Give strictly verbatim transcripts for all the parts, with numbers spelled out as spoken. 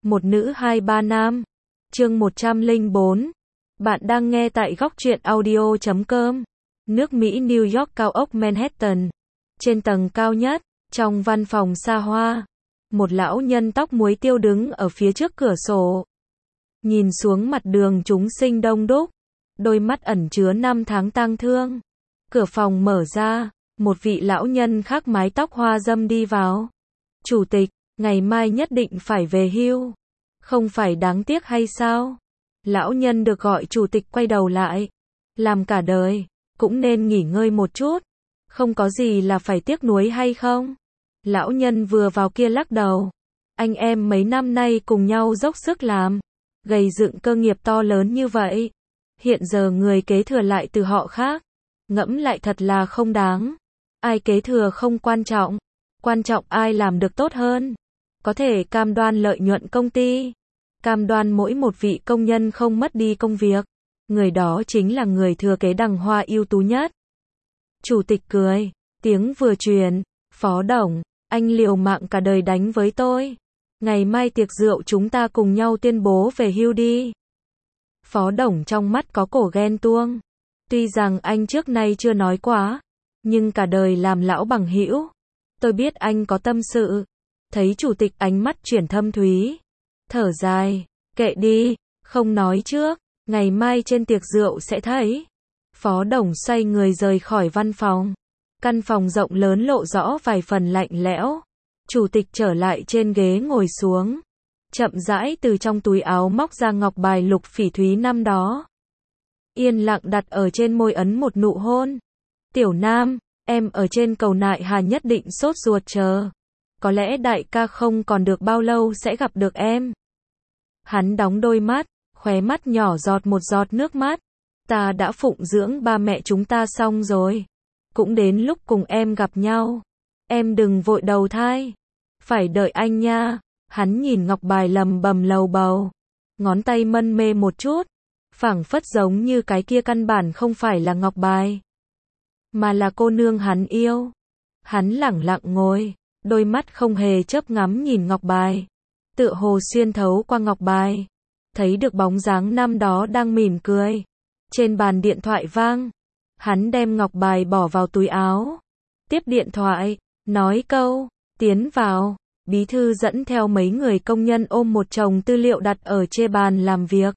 Một nữ hai ba nam. Chương một trăm lẻ bốn. Bạn đang nghe tại góc truyện audio chấm com. Nước Mỹ New York cao ốc Manhattan. Trên tầng cao nhất, trong văn phòng xa hoa, một lão nhân tóc muối tiêu đứng ở phía trước cửa sổ. Nhìn xuống mặt đường chúng sinh đông đúc, đôi mắt ẩn chứa năm tháng tang thương. Cửa phòng mở ra, một vị lão nhân khác mái tóc hoa râm đi vào. Chủ tịch, ngày mai nhất định phải về hưu. Không phải đáng tiếc hay sao? Lão nhân được gọi chủ tịch quay đầu lại. Làm cả đời, cũng nên nghỉ ngơi một chút. Không có gì là phải tiếc nuối hay không? Lão nhân vừa vào kia lắc đầu. Anh em mấy năm nay cùng nhau dốc sức làm, gầy dựng cơ nghiệp to lớn như vậy. Hiện giờ người kế thừa lại từ họ khác. Ngẫm lại thật là không đáng. Ai kế thừa không quan trọng. Quan trọng ai làm được tốt hơn. Có thể cam đoan lợi nhuận công ty. Cam đoan mỗi một vị công nhân không mất đi công việc. Người đó chính là người thừa kế đằng hoa ưu tú nhất. Chủ tịch cười. Tiếng vừa truyền. Phó Đồng, anh liều mạng cả đời đánh với tôi. Ngày mai tiệc rượu chúng ta cùng nhau tuyên bố về hưu đi. Phó Đồng trong mắt có cổ ghen tuông. Tuy rằng anh trước nay chưa nói quá, nhưng cả đời làm lão bằng hữu. Tôi biết anh có tâm sự. Thấy chủ tịch ánh mắt chuyển thâm thúy. Thở dài, kệ đi, không nói trước, ngày mai trên tiệc rượu sẽ thấy. Phó Đồng xoay người rời khỏi văn phòng. Căn phòng rộng lớn lộ rõ vài phần lạnh lẽo. Chủ tịch trở lại trên ghế ngồi xuống. Chậm rãi từ trong túi áo móc ra ngọc bài lục phỉ thúy năm đó. Yên lặng đặt ở trên môi ấn một nụ hôn. Tiểu Nam, em ở trên cầu Nại Hà nhất định sốt ruột chờ. Có lẽ đại ca không còn được bao lâu sẽ gặp được em. Hắn đóng đôi mắt, khóe mắt nhỏ giọt một giọt nước mắt. Ta đã phụng dưỡng ba mẹ chúng ta xong rồi. Cũng đến lúc cùng em gặp nhau. Em đừng vội đầu thai. Phải đợi anh nha. Hắn nhìn ngọc bài lầm bầm lầu bầu. Ngón tay mân mê một chút. Phảng phất giống như cái kia căn bản không phải là ngọc bài, mà là cô nương hắn yêu. Hắn lẳng lặng ngồi, đôi mắt không hề chớp ngắm nhìn ngọc bài. Tựa hồ xuyên thấu qua ngọc bài, thấy được bóng dáng năm đó đang mỉm cười. Trên bàn điện thoại vang. Hắn đem ngọc bài bỏ vào túi áo. Tiếp điện thoại, nói câu, tiến vào. Bí thư dẫn theo mấy người công nhân ôm một chồng tư liệu đặt ở trên bàn làm việc.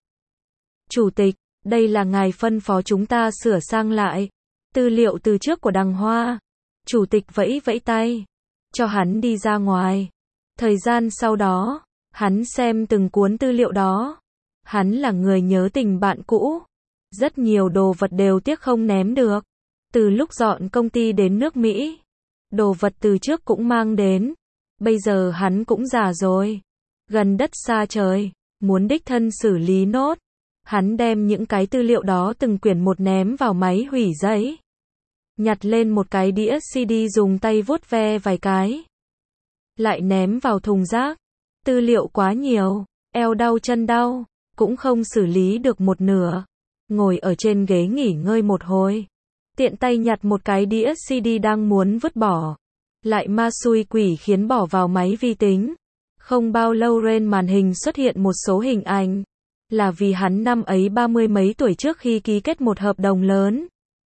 Chủ tịch, đây là ngài phân phó chúng ta sửa sang lại. Tư liệu từ trước của đằng hoa. Chủ tịch vẫy vẫy tay. Cho hắn đi ra ngoài. Thời gian sau đó, hắn xem từng cuốn tư liệu đó. Hắn là người nhớ tình bạn cũ. Rất nhiều đồ vật đều tiếc không ném được. Từ lúc dọn công ty đến nước Mỹ, đồ vật từ trước cũng mang đến. Bây giờ hắn cũng già rồi. Gần đất xa trời, muốn đích thân xử lý nốt. Hắn đem những cái tư liệu đó từng quyển một ném vào máy hủy giấy. Nhặt lên một cái đĩa xê đê dùng tay vuốt ve vài cái. Lại ném vào thùng rác. Tư liệu quá nhiều, eo đau chân đau, cũng không xử lý được một nửa. Ngồi ở trên ghế nghỉ ngơi một hồi. Tiện tay nhặt một cái đĩa xê đê đang muốn vứt bỏ. Lại ma xui quỷ khiến bỏ vào máy vi tính. Không bao lâu trên màn hình xuất hiện một số hình ảnh. Là vì hắn năm ấy ba mươi mấy tuổi trước khi ký kết một hợp đồng lớn.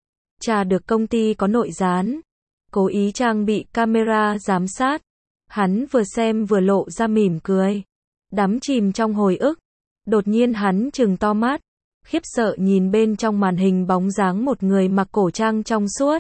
Tra được công ty có nội gián. Cố ý trang bị camera giám sát. Hắn vừa xem vừa lộ ra mỉm cười. Đắm chìm trong hồi ức. Đột nhiên hắn trừng to mắt. Khiếp sợ nhìn bên trong màn hình bóng dáng một người mặc cổ trang trong suốt.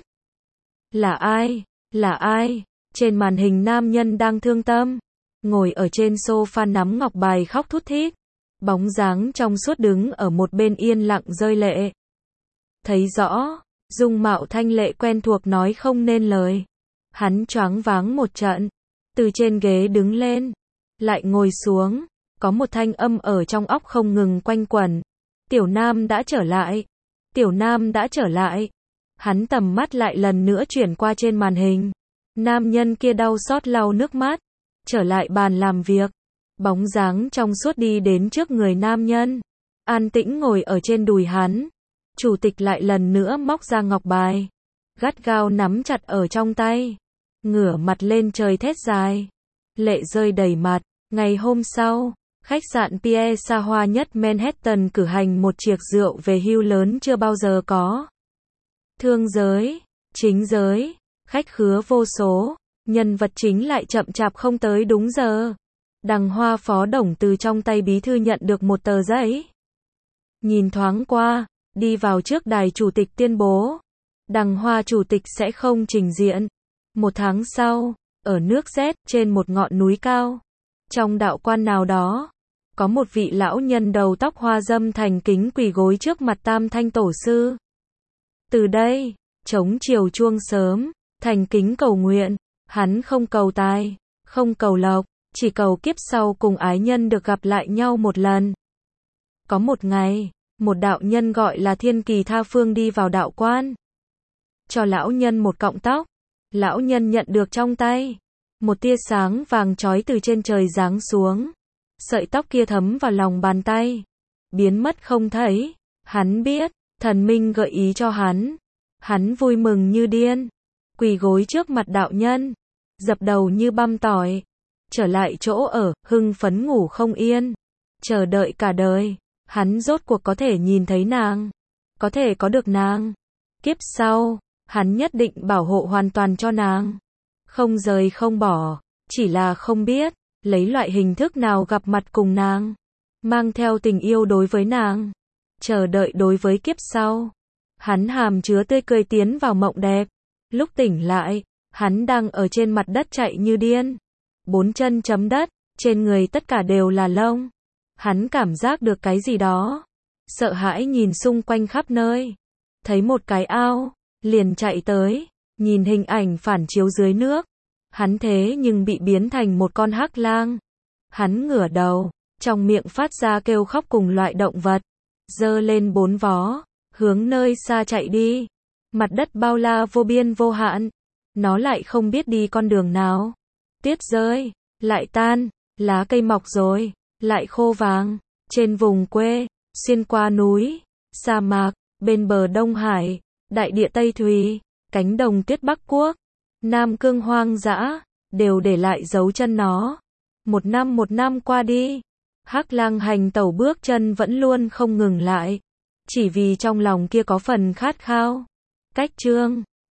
Là ai? Là ai? Trên màn hình nam nhân đang thương tâm. Ngồi ở trên sofa nắm ngọc bài khóc thút thít. Bóng dáng trong suốt đứng ở một bên yên lặng rơi lệ. Thấy rõ, dung mạo thanh lệ quen thuộc nói không nên lời. Hắn choáng váng một trận. Từ trên ghế đứng lên. Lại ngồi xuống. Có một thanh âm ở trong óc không ngừng quanh quẩn. Tiểu Nam đã trở lại. Tiểu Nam đã trở lại. Hắn tầm mắt lại lần nữa chuyển qua trên màn hình. Nam nhân kia đau xót lau nước mắt. Trở lại bàn làm việc. Bóng dáng trong suốt đi đến trước người nam nhân. An tĩnh ngồi ở trên đùi hắn. Chủ tịch lại lần nữa móc ra ngọc bài. Gắt gao nắm chặt ở trong tay. Ngửa mặt lên trời thét dài. Lệ rơi đầy mặt. Ngày hôm sau, Khách sạn Pierre xa hoa nhất Manhattan cử hành một tiệc rượu về hưu lớn chưa bao giờ có. Thương giới, chính giới, khách khứa vô số, nhân vật chính lại chậm chạp không tới đúng giờ. Đằng Hoa phó tổng từ trong tay bí thư nhận được một tờ giấy. Nhìn thoáng qua, đi vào trước đài chủ tịch tuyên bố. Đằng Hoa chủ tịch sẽ không trình diện. Một tháng sau, ở nước Z, trên một ngọn núi cao, trong đạo quan nào đó, có một vị lão nhân đầu tóc hoa râm thành kính quỳ gối trước mặt Tam Thanh Tổ sư. Từ đây, chống chiều chuông sớm, thành kính cầu nguyện, hắn không cầu tài, không cầu lộc, chỉ cầu kiếp sau cùng ái nhân được gặp lại nhau một lần. Có một ngày, một đạo nhân gọi là Thiên Kỳ Tha Phương đi vào đạo quan, cho lão nhân một cọng tóc. Lão nhân nhận được trong tay, một tia sáng vàng chói từ trên trời giáng xuống. Sợi tóc kia thấm vào lòng bàn tay, biến mất không thấy. Hắn biết, thần minh gợi ý cho hắn. Hắn vui mừng như điên, quỳ gối trước mặt đạo nhân, dập đầu như băm tỏi. Trở lại chỗ ở, hưng phấn ngủ không yên, chờ đợi cả đời. Hắn rốt cuộc có thể nhìn thấy nàng, có thể có được nàng. Kiếp sau, hắn nhất định bảo hộ hoàn toàn cho nàng, không rời không bỏ, chỉ là không biết lấy loại hình thức nào gặp mặt cùng nàng, mang theo tình yêu đối với nàng, chờ đợi đối với kiếp sau. Hắn hàm chứa tươi cười tiến vào mộng đẹp. Lúc tỉnh lại, hắn đang ở trên mặt đất chạy như điên, bốn chân chấm đất, trên người tất cả đều là lông. Hắn cảm giác được cái gì đó, sợ hãi nhìn xung quanh khắp nơi, thấy một cái ao, liền chạy tới, nhìn hình ảnh phản chiếu dưới nước. Hắn thế nhưng bị biến thành một con hắc lang. Hắn ngửa đầu, trong miệng phát ra kêu khóc cùng loại động vật, giơ lên bốn vó, hướng nơi xa chạy đi. Mặt đất bao la vô biên vô hạn, nó lại không biết đi con đường nào. Tuyết rơi, lại tan, lá cây mọc rồi, lại khô vàng. Trên vùng quê, xuyên qua núi, sa mạc, bên bờ Đông Hải, đại địa Tây Thùy, cánh đồng tuyết Bắc Quốc, Nam Cương hoang dã, đều để lại dấu chân nó. Một năm một năm qua đi, hắc lang hành tẩu bước chân vẫn luôn không ngừng lại, chỉ vì trong lòng kia có phần khát khao. Cách chương